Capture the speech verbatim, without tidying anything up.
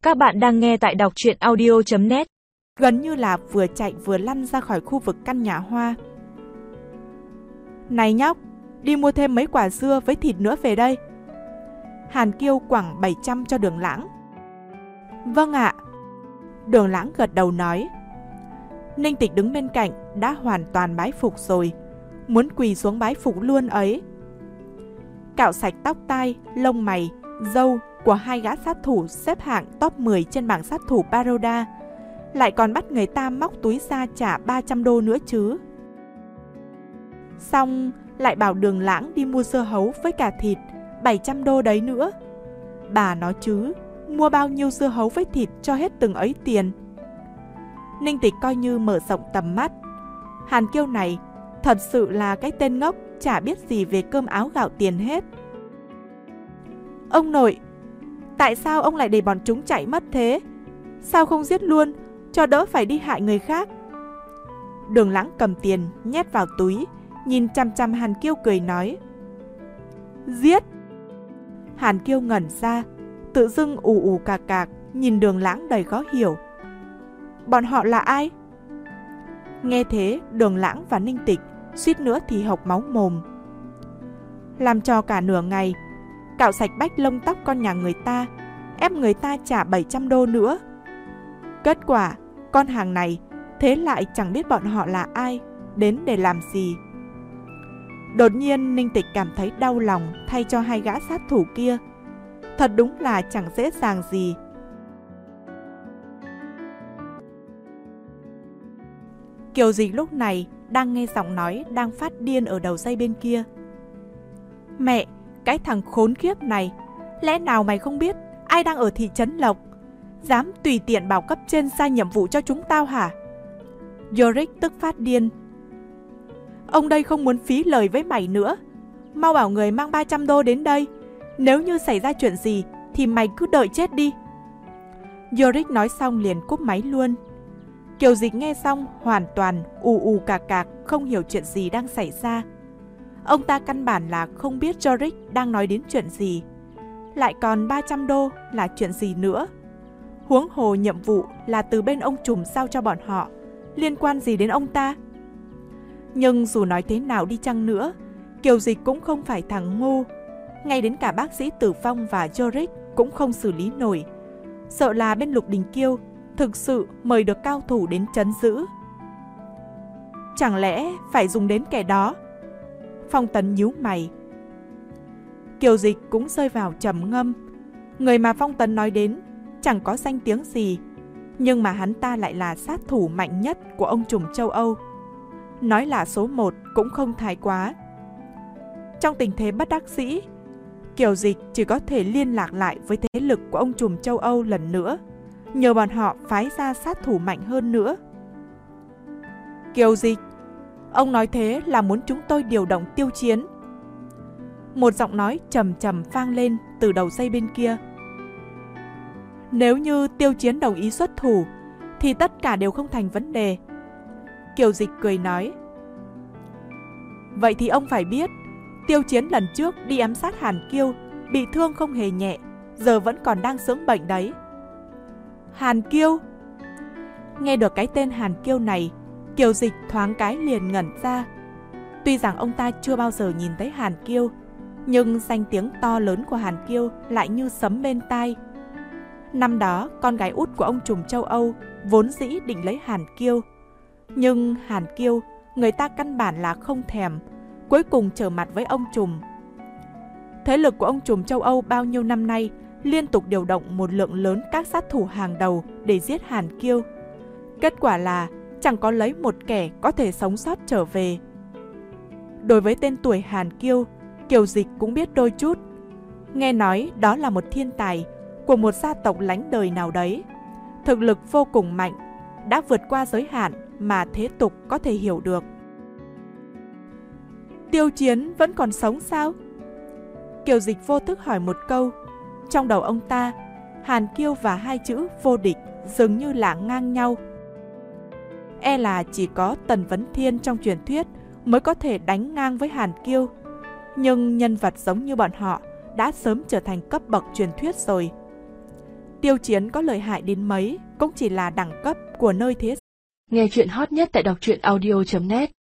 Các bạn đang nghe tại đọc truyện audio chấm net. Gần như là vừa chạy vừa lăn ra khỏi khu vực căn nhà hoa. Này nhóc, đi mua thêm mấy quả dưa với thịt nữa về đây. Hàn Kiêu quẳng bảy trăm cho Đường Lãng. Vâng ạ. Đường Lãng gật đầu nói. Ninh Tịch đứng bên cạnh đã hoàn toàn bái phục rồi, muốn quỳ xuống bái phục luôn ấy. Cạo sạch tóc tai, lông mày, râu của hai gã sát thủ xếp hạng top mười trên bảng sát thủ Baroda, lại còn bắt người ta móc túi ra trả ba trăm đô nữa chứ. Xong lại bảo Đường Lãng đi mua dưa hấu với cả thịt, bảy trăm đô đấy nữa. Bà nói chứ, mua bao nhiêu dưa hấu với thịt cho hết từng ấy tiền. Ninh Tịch coi như mở rộng tầm mắt. Hàn Kiêu này thật sự là cái tên ngốc, chả biết gì về cơm áo gạo tiền hết. Ông nội, tại sao ông lại để bọn chúng chạy mất thế? Sao không giết luôn, cho đỡ phải đi hại người khác? Đường Lãng cầm tiền nhét vào túi, nhìn chăm chăm Hàn Kiêu cười nói. Giết! Hàn Kiêu ngẩn ra, tự dưng ù ù cạc cạc, nhìn Đường Lãng đầy khó hiểu. Bọn họ là ai? Nghe thế, Đường Lãng và Ninh Tịch suýt nữa thì hộc máu mồm. Làm cho cả nửa ngày, cạo sạch bách lông tóc con nhà người ta, ép người ta trả bảy trăm đô nữa. Kết quả, con hàng này thế lại chẳng biết bọn họ là ai, đến để làm gì. Đột nhiên Ninh Tịch cảm thấy đau lòng thay cho hai gã sát thủ kia. Thật đúng là chẳng dễ dàng gì. Kiều Dịch lúc này đang nghe giọng nói đang phát điên ở đầu dây bên kia. Mẹ, cái thằng khốn khiếp này, lẽ nào mày không biết ai đang ở thị trấn Lộc, dám tùy tiện bảo cấp trên sai nhiệm vụ cho chúng tao hả? Yorick tức phát điên. Ông đây không muốn phí lời với mày nữa. Mau bảo người mang ba trăm đô đến đây. Nếu như xảy ra chuyện gì thì mày cứ đợi chết đi. Yorick nói xong liền cúp máy luôn. Kiều Dịch nghe xong hoàn toàn ù ù cạc cạc, không hiểu chuyện gì đang xảy ra. Ông ta căn bản là không biết Yorick đang nói đến chuyện gì. Lại còn ba trăm đô là chuyện gì nữa? Huống hồ nhiệm vụ là từ bên ông trùm giao cho bọn họ, liên quan gì đến ông ta? Nhưng dù nói thế nào đi chăng nữa, Kiều Dịch cũng không phải thằng ngu. Ngay đến cả bác sĩ Tử Phong và Yorick cũng không xử lý nổi. Sợ là bên Lục Đình Kiêu thực sự mời được cao thủ đến trấn giữ. Chẳng lẽ phải dùng đến kẻ đó? Phong Tấn nhíu mày. Kiều Dịch cũng rơi vào trầm ngâm. Người mà Phong Tấn nói đến chẳng có danh tiếng gì, nhưng mà hắn ta lại là sát thủ mạnh nhất của ông trùm châu Âu. Nói là số một cũng không thái quá. Trong tình thế bất đắc dĩ, Kiều Dịch chỉ có thể liên lạc lại với thế lực của ông trùm châu Âu lần nữa, nhờ bọn họ phái ra sát thủ mạnh hơn nữa. Kiều Dịch, ông nói thế là muốn chúng tôi điều động Tiêu Chiến. Một giọng nói trầm trầm vang lên từ đầu dây bên kia. Nếu như Tiêu Chiến đồng ý xuất thủ thì tất cả đều không thành vấn đề. Kiều Dịch cười nói. Vậy thì ông phải biết, Tiêu Chiến lần trước đi ám sát Hàn Kiêu, bị thương không hề nhẹ, giờ vẫn còn đang dưỡng bệnh đấy. Hàn Kiêu? Nghe được cái tên Hàn Kiêu này, Kiều Dịch thoáng cái liền ngẩn ra. Tuy rằng ông ta chưa bao giờ nhìn thấy Hàn Kiêu, nhưng danh tiếng to lớn của Hàn Kiêu lại như sấm bên tai. Năm đó, con gái út của ông trùm châu Âu vốn dĩ định lấy Hàn Kiêu. Nhưng Hàn Kiêu, người ta căn bản là không thèm, cuối cùng trở mặt với ông trùm. Thế lực của ông trùm châu Âu bao nhiêu năm nay liên tục điều động một lượng lớn các sát thủ hàng đầu để giết Hàn Kiêu. Kết quả là chẳng có lấy một kẻ có thể sống sót trở về. Đối với tên tuổi Hàn Kiêu, Kiều Dịch cũng biết đôi chút. Nghe nói đó là một thiên tài của một gia tộc lánh đời nào đấy. Thực lực vô cùng mạnh, đã vượt qua giới hạn mà thế tục có thể hiểu được. Tiêu Chiến vẫn còn sống sao? Kiều Dịch vô thức hỏi một câu. Trong đầu ông ta, Hàn Kiêu và hai chữ vô địch dường như là ngang nhau. E là chỉ có Tần Vấn Thiên trong truyền thuyết mới có thể đánh ngang với Hàn Kiêu. Nhưng nhân vật giống như bọn họ đã sớm trở thành cấp bậc truyền thuyết rồi. Tiêu Chiến có lợi hại đến mấy cũng chỉ là đẳng cấp của nơi thế. Nghe chuyện hot nhất tại đọc truyện audio chấm net